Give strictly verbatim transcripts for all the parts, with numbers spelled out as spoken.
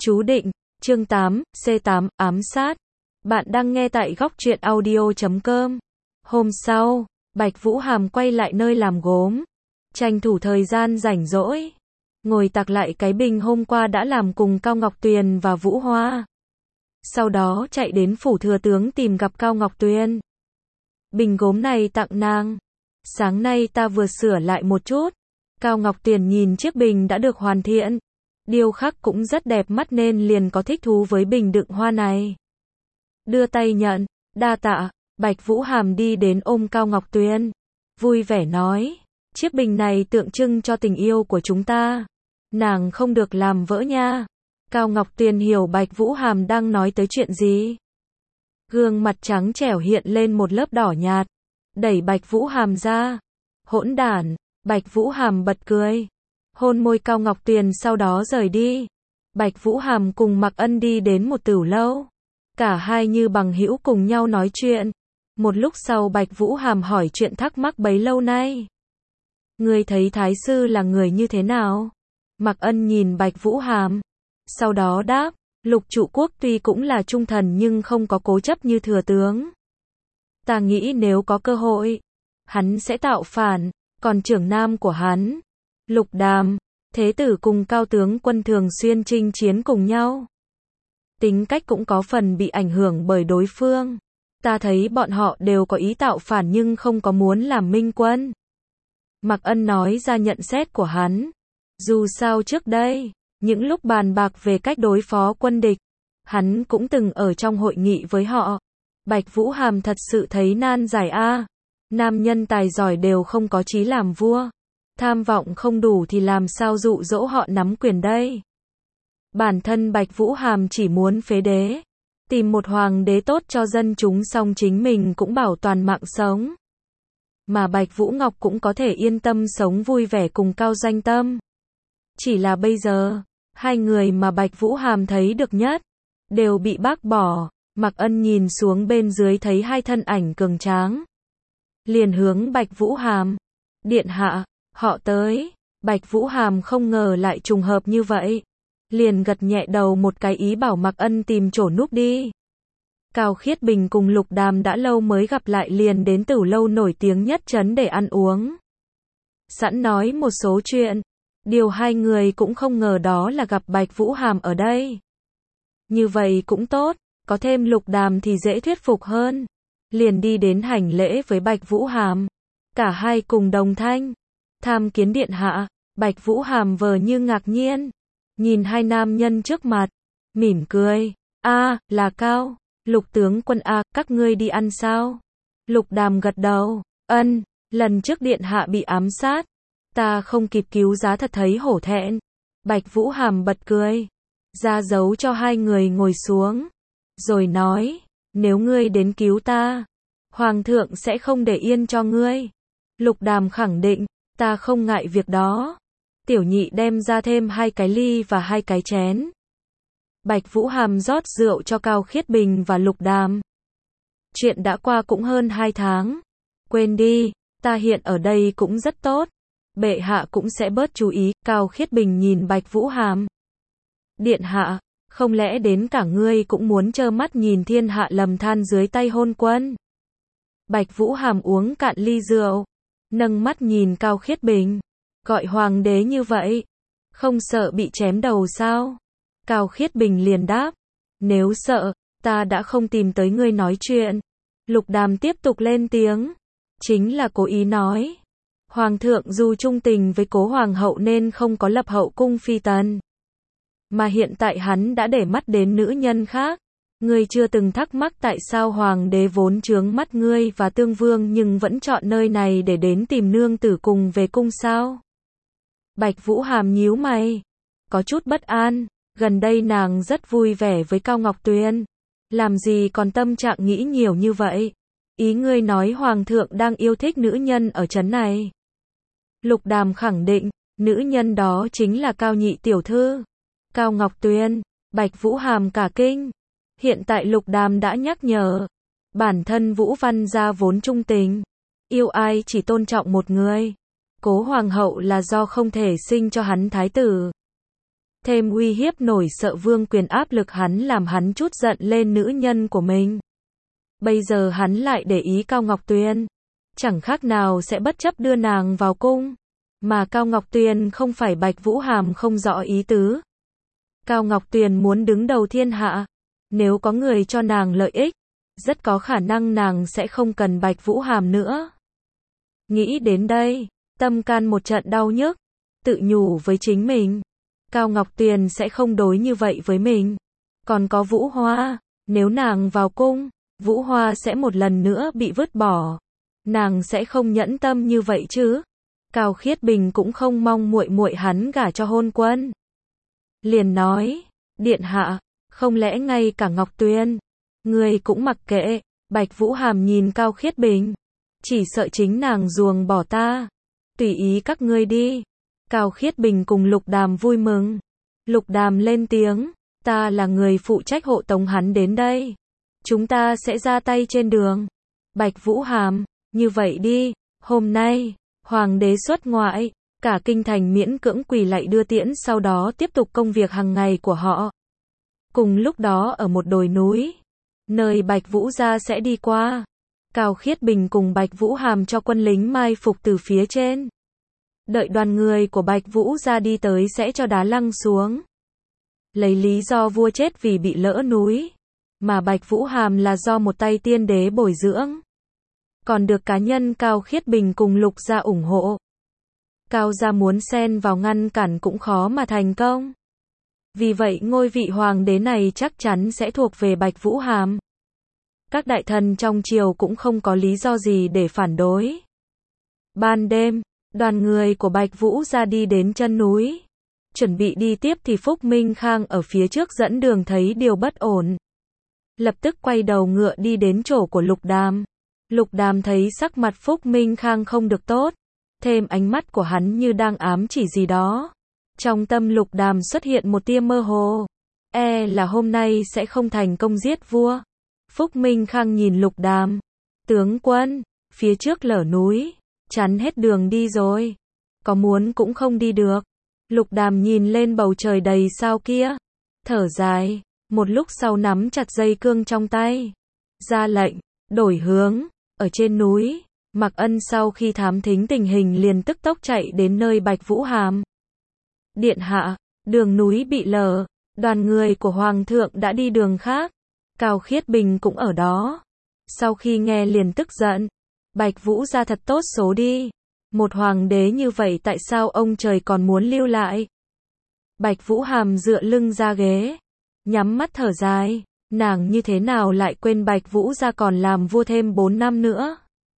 Chú định, chương tám, C tám, ám sát. Bạn đang nghe tại góc truyện audio chấm com. Hôm sau, Bạch Vũ Hàm quay lại nơi làm gốm, tranh thủ thời gian rảnh rỗi, ngồi tạc lại cái bình hôm qua đã làm cùng Cao Ngọc Tuyền và Vũ Hoa. Sau đó chạy đến phủ thừa tướng tìm gặp Cao Ngọc Tuyền. Bình gốm này tặng nàng. Sáng nay ta vừa sửa lại một chút. Cao Ngọc Tuyền nhìn chiếc bình đã được hoàn thiện, điêu khắc cũng rất đẹp mắt nên liền có thích thú với bình đựng hoa này. Đưa tay nhận, đa tạ. Bạch Vũ Hàm đi đến ôm Cao Ngọc Tuyền, vui vẻ nói, chiếc bình này tượng trưng cho tình yêu của chúng ta, nàng không được làm vỡ nha. Cao Ngọc Tuyền hiểu Bạch Vũ Hàm đang nói tới chuyện gì. Gương mặt trắng trẻo hiện lên một lớp đỏ nhạt, đẩy Bạch Vũ Hàm ra. Hỗn đản. Bạch Vũ Hàm bật cười, hôn môi Cao Ngọc Tuyền sau đó rời đi. Bạch Vũ Hàm cùng Mạc Ân đi đến một tửu lâu, cả hai như bằng hữu cùng nhau nói chuyện. Một lúc sau Bạch Vũ Hàm hỏi chuyện thắc mắc bấy lâu nay. Ngươi thấy Thái sư là người như thế nào? Mạc Ân nhìn Bạch Vũ Hàm, sau đó đáp, Lục Trụ Quốc tuy cũng là trung thần nhưng không có cố chấp như thừa tướng. Ta nghĩ nếu có cơ hội, hắn sẽ tạo phản. Còn trưởng nam của hắn, Lục Đàm, thế tử cùng Cao tướng quân thường xuyên chinh chiến cùng nhau. Tính cách cũng có phần bị ảnh hưởng bởi đối phương. Ta thấy bọn họ đều có ý tạo phản nhưng không có muốn làm minh quân. Mạc Ân nói ra nhận xét của hắn. Dù sao trước đây, những lúc bàn bạc về cách đối phó quân địch, hắn cũng từng ở trong hội nghị với họ. Bạch Vũ Hàm thật sự thấy nan giải a. Nam nhân tài giỏi đều không có chí làm vua. Tham vọng không đủ thì làm sao dụ dỗ họ nắm quyền đây. Bản thân Bạch Vũ Hàm chỉ muốn phế đế, tìm một hoàng đế tốt cho dân chúng xong chính mình cũng bảo toàn mạng sống. Mà Bạch Vũ Ngọc cũng có thể yên tâm sống vui vẻ cùng Cao Danh Tâm. Chỉ là bây giờ, hai người mà Bạch Vũ Hàm thấy được nhất, đều bị bác bỏ. Mạc Ân nhìn xuống bên dưới thấy hai thân ảnh cường tráng, liền hướng Bạch Vũ Hàm, điện hạ, họ tới. Bạch Vũ Hàm không ngờ lại trùng hợp như vậy, liền gật nhẹ đầu một cái ý bảo Mạc Ân tìm chỗ núp đi. Cao Khiết Bình cùng Lục Đàm đã lâu mới gặp lại liền đến tửu lâu nổi tiếng nhất trấn để ăn uống. Sẵn nói một số chuyện, điều hai người cũng không ngờ đó là gặp Bạch Vũ Hàm ở đây. Như vậy cũng tốt, có thêm Lục Đàm thì dễ thuyết phục hơn. Liền đi đến hành lễ với Bạch Vũ Hàm. Cả hai cùng đồng thanh, tham kiến điện hạ. Bạch Vũ Hàm vờ như ngạc nhiên, nhìn hai nam nhân trước mặt, mỉm cười. A, là Cao, Lục tướng quân a, các ngươi đi ăn sao? Lục Đàm gật đầu, ân, lần trước điện hạ bị ám sát, ta không kịp cứu giá thật thấy hổ thẹn. Bạch Vũ Hàm bật cười, ra dấu cho hai người ngồi xuống, rồi nói, nếu ngươi đến cứu ta, Hoàng thượng sẽ không để yên cho ngươi. Lục Đàm khẳng định, ta không ngại việc đó. Tiểu nhị đem ra thêm hai cái ly và hai cái chén. Bạch Vũ Hàm rót rượu cho Cao Khiết Bình và Lục Đàm. Chuyện đã qua cũng hơn hai tháng. Quên đi, ta hiện ở đây cũng rất tốt. Bệ hạ cũng sẽ bớt chú ý. Cao Khiết Bình nhìn Bạch Vũ Hàm. Điện hạ, không lẽ đến cả ngươi cũng muốn trơ mắt nhìn thiên hạ lầm than dưới tay hôn quân? Bạch Vũ Hàm uống cạn ly rượu, nâng mắt nhìn Cao Khiết Bình, gọi hoàng đế như vậy, không sợ bị chém đầu sao? Cao Khiết Bình liền đáp, nếu sợ, ta đã không tìm tới ngươi nói chuyện. Lục Đàm tiếp tục lên tiếng, chính là cố ý nói, Hoàng thượng dù trung tình với cố hoàng hậu nên không có lập hậu cung phi tần. Mà hiện tại hắn đã để mắt đến nữ nhân khác. Ngươi chưa từng thắc mắc tại sao hoàng đế vốn chướng mắt ngươi và tương vương nhưng vẫn chọn nơi này để đến tìm nương tử cùng về cung sao? Bạch Vũ Hàm nhíu mày, có chút bất an, gần đây nàng rất vui vẻ với Cao Ngọc Tuyền, làm gì còn tâm trạng nghĩ nhiều như vậy? Ý ngươi nói hoàng thượng đang yêu thích nữ nhân ở trấn này? Lục Đàm khẳng định, nữ nhân đó chính là Cao nhị tiểu thư, Cao Ngọc Tuyền. Bạch Vũ Hàm cả kinh. Hiện tại Lục Đàm đã nhắc nhở, bản thân Vũ Văn gia vốn trung tình, yêu ai chỉ tôn trọng một người. Cố hoàng hậu là do không thể sinh cho hắn thái tử. Thêm uy hiếp nổi sợ vương quyền áp lực hắn làm hắn chút giận lên nữ nhân của mình. Bây giờ hắn lại để ý Cao Ngọc Tuyền. Chẳng khác nào sẽ bất chấp đưa nàng vào cung. Mà Cao Ngọc Tuyền không phải Bạch Vũ Hàm không rõ ý tứ. Cao Ngọc Tuyền muốn đứng đầu thiên hạ. Nếu có người cho nàng lợi ích, rất có khả năng nàng sẽ không cần Bạch Vũ Hàm nữa. Nghĩ đến đây, tâm can một trận đau nhức, tự nhủ với chính mình. Cao Ngọc Tuyền sẽ không đối như vậy với mình. Còn có Vũ Hoa, nếu nàng vào cung, Vũ Hoa sẽ một lần nữa bị vứt bỏ. Nàng sẽ không nhẫn tâm như vậy chứ. Cao Khiết Bình cũng không mong muội muội hắn gả cho Hôn Quân. Liền nói, điện hạ, không lẽ ngay cả Ngọc Tuyền, người cũng mặc kệ. Bạch Vũ Hàm nhìn Cao Khiết Bình, chỉ sợ chính nàng ruồng bỏ ta. Tùy ý các ngươi đi. Cao Khiết Bình cùng Lục Đàm vui mừng. Lục Đàm lên tiếng, ta là người phụ trách hộ tống hắn đến đây. Chúng ta sẽ ra tay trên đường. Bạch Vũ Hàm, như vậy đi, hôm nay, Hoàng đế xuất ngoại, cả kinh thành miễn cưỡng quỳ lạy đưa tiễn, sau đó tiếp tục công việc hàng ngày của họ. Cùng lúc đó ở một đồi núi, nơi Bạch Vũ gia sẽ đi qua, Cao Khiết Bình cùng Bạch Vũ Hàm cho quân lính mai phục từ phía trên. Đợi đoàn người của Bạch Vũ gia đi tới sẽ cho đá lăng xuống. Lấy lý do vua chết vì bị lỡ núi, mà Bạch Vũ Hàm là do một tay tiên đế bồi dưỡng. Còn được cá nhân Cao Khiết Bình cùng Lục gia ủng hộ. Cao gia muốn xen vào ngăn cản cũng khó mà thành công. Vì vậy ngôi vị hoàng đế này chắc chắn sẽ thuộc về Bạch Vũ Hàm. Các đại thần trong triều cũng không có lý do gì để phản đối. Ban đêm, đoàn người của Bạch Vũ gia đi đến chân núi. Chuẩn bị đi tiếp thì Phúc Minh Khang ở phía trước dẫn đường thấy điều bất ổn. Lập tức quay đầu ngựa đi đến chỗ của Lục Đàm. Lục Đàm thấy sắc mặt Phúc Minh Khang không được tốt. Thêm ánh mắt của hắn như đang ám chỉ gì đó. Trong tâm Lục Đàm xuất hiện một tia mơ hồ. E là hôm nay sẽ không thành công giết vua. Phúc Minh Khang nhìn Lục Đàm. Tướng quân, phía trước lở núi, chắn hết đường đi rồi. Có muốn cũng không đi được. Lục Đàm nhìn lên bầu trời đầy sao kia. Thở dài, một lúc sau nắm chặt dây cương trong tay. Ra lệnh, đổi hướng, ở trên núi. Mạc Ân sau khi thám thính tình hình liền tức tốc chạy đến nơi Bạch Vũ Hàm. Điện hạ, đường núi bị lở, đoàn người của Hoàng thượng đã đi đường khác. Cao Khiết Bình cũng ở đó. Sau khi nghe liền tức giận. Bạch Vũ gia thật tốt số đi. Một hoàng đế như vậy tại sao ông trời còn muốn lưu lại? Bạch Vũ Hàm dựa lưng ra ghế, nhắm mắt thở dài. Nàng như thế nào lại quên Bạch Vũ gia còn làm vua thêm bốn năm nữa?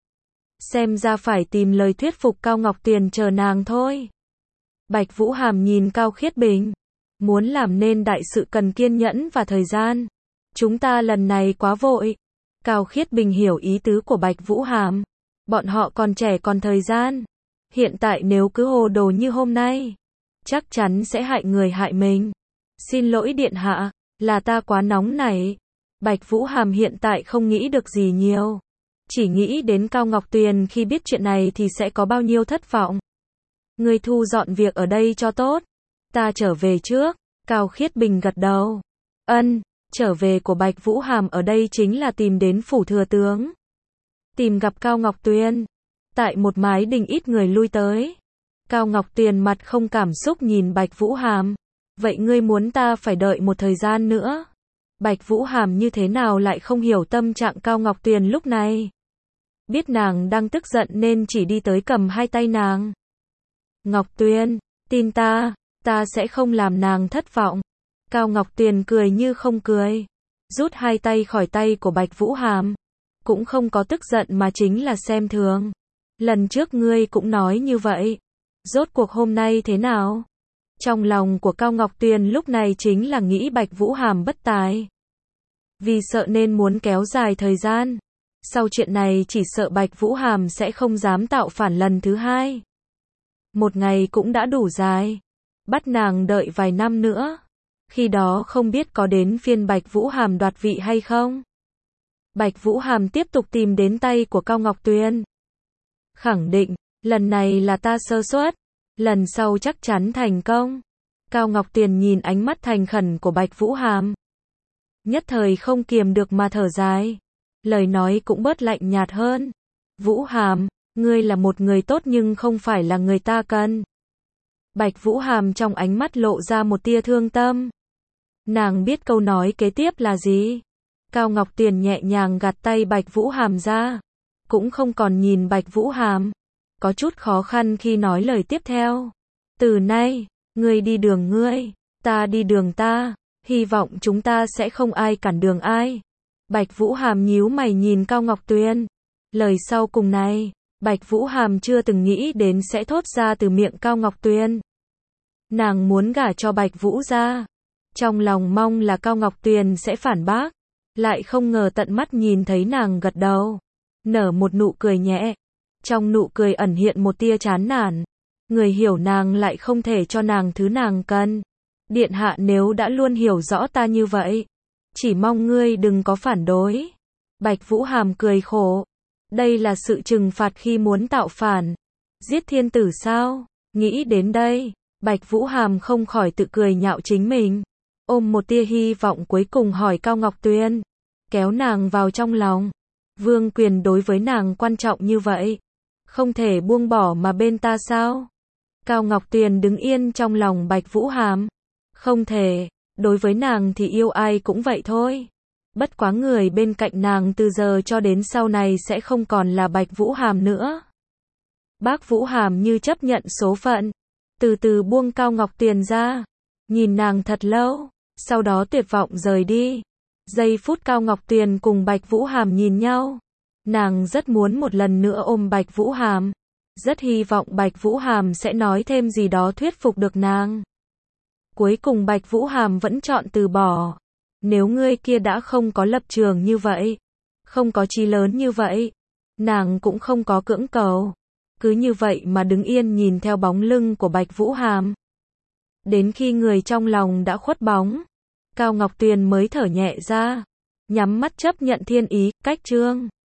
Xem ra phải tìm lời thuyết phục Cao Ngọc Tuyền chờ nàng thôi. Bạch Vũ Hàm nhìn Cao Khiết Bình. Muốn làm nên đại sự cần kiên nhẫn và thời gian. Chúng ta lần này quá vội. Cao Khiết Bình hiểu ý tứ của Bạch Vũ Hàm. Bọn họ còn trẻ còn thời gian. Hiện tại nếu cứ hồ đồ như hôm nay, chắc chắn sẽ hại người hại mình. Xin lỗi điện hạ, là ta quá nóng nảy. Bạch Vũ Hàm hiện tại không nghĩ được gì nhiều. Chỉ nghĩ đến Cao Ngọc Tuyền khi biết chuyện này thì sẽ có bao nhiêu thất vọng. Ngươi thu dọn việc ở đây cho tốt. Ta trở về trước. Cao Khiết Bình gật đầu. Ân, trở về của Bạch Vũ Hàm ở đây chính là tìm đến phủ thừa tướng. Tìm gặp Cao Ngọc Tuyền. Tại một mái đình ít người lui tới. Cao Ngọc Tuyền mặt không cảm xúc nhìn Bạch Vũ Hàm. Vậy ngươi muốn ta phải đợi một thời gian nữa? Bạch Vũ Hàm như thế nào lại không hiểu tâm trạng Cao Ngọc Tuyền lúc này. Biết nàng đang tức giận nên chỉ đi tới cầm hai tay nàng. Ngọc Tuyền, tin ta, ta sẽ không làm nàng thất vọng. Cao Ngọc Tuyền cười như không cười. Rút hai tay khỏi tay của Bạch Vũ Hàm. Cũng không có tức giận mà chính là xem thường. Lần trước ngươi cũng nói như vậy. Rốt cuộc hôm nay thế nào? Trong lòng của Cao Ngọc Tuyền lúc này chính là nghĩ Bạch Vũ Hàm bất tài. Vì sợ nên muốn kéo dài thời gian. Sau chuyện này chỉ sợ Bạch Vũ Hàm sẽ không dám tạo phản lần thứ hai. Một ngày cũng đã đủ dài. Bắt nàng đợi vài năm nữa. Khi đó không biết có đến phiên Bạch Vũ Hàm đoạt vị hay không? Bạch Vũ Hàm tiếp tục tìm đến tay của Cao Ngọc Tuyền. Khẳng định, lần này là ta sơ suất. Lần sau chắc chắn thành công. Cao Ngọc Tuyền nhìn ánh mắt thành khẩn của Bạch Vũ Hàm. Nhất thời không kiềm được mà thở dài. Lời nói cũng bớt lạnh nhạt hơn. Vũ Hàm, ngươi là một người tốt nhưng không phải là người ta cần. Bạch Vũ Hàm trong ánh mắt lộ ra một tia thương tâm. Nàng biết câu nói kế tiếp là gì. Cao Ngọc Tuyền nhẹ nhàng gạt tay Bạch Vũ Hàm ra. Cũng không còn nhìn Bạch Vũ Hàm. Có chút khó khăn khi nói lời tiếp theo. Từ nay, ngươi đi đường ngươi, ta đi đường ta. Hy vọng chúng ta sẽ không ai cản đường ai. Bạch Vũ Hàm nhíu mày nhìn Cao Ngọc Tuyền. Lời sau cùng này, Bạch Vũ Hàm chưa từng nghĩ đến sẽ thốt ra từ miệng Cao Ngọc Tuyền. Nàng muốn gả cho Bạch Vũ ra. Trong lòng mong là Cao Ngọc Tuyền sẽ phản bác. Lại không ngờ tận mắt nhìn thấy nàng gật đầu. Nở một nụ cười nhẹ. Trong nụ cười ẩn hiện một tia chán nản. Người hiểu nàng lại không thể cho nàng thứ nàng cần. Điện hạ nếu đã luôn hiểu rõ ta như vậy, chỉ mong ngươi đừng có phản đối. Bạch Vũ Hàm cười khổ. Đây là sự trừng phạt khi muốn tạo phản. Giết thiên tử sao? Nghĩ đến đây, Bạch Vũ Hàm không khỏi tự cười nhạo chính mình. Ôm một tia hy vọng cuối cùng hỏi Cao Ngọc Tuyền. Kéo nàng vào trong lòng. Vương quyền đối với nàng quan trọng như vậy. Không thể buông bỏ mà bên ta sao? Cao Ngọc Tuyền đứng yên trong lòng Bạch Vũ Hàm. Không thể, đối với nàng thì yêu ai cũng vậy thôi. Bất quá người bên cạnh nàng từ giờ cho đến sau này sẽ không còn là Bạch Vũ Hàm nữa. Bác Vũ Hàm như chấp nhận số phận. Từ từ buông Cao Ngọc Tuyền ra. Nhìn nàng thật lâu. Sau đó tuyệt vọng rời đi. Giây phút Cao Ngọc Tuyền cùng Bạch Vũ Hàm nhìn nhau. Nàng rất muốn một lần nữa ôm Bạch Vũ Hàm. Rất hy vọng Bạch Vũ Hàm sẽ nói thêm gì đó thuyết phục được nàng. Cuối cùng Bạch Vũ Hàm vẫn chọn từ bỏ. Nếu ngươi kia đã không có lập trường như vậy, không có chí lớn như vậy, nàng cũng không có cưỡng cầu. Cứ như vậy mà đứng yên nhìn theo bóng lưng của Bạch Vũ Hàm. Đến khi người trong lòng đã khuất bóng, Cao Ngọc Tuyền mới thở nhẹ ra, nhắm mắt chấp nhận thiên ý, cách chương.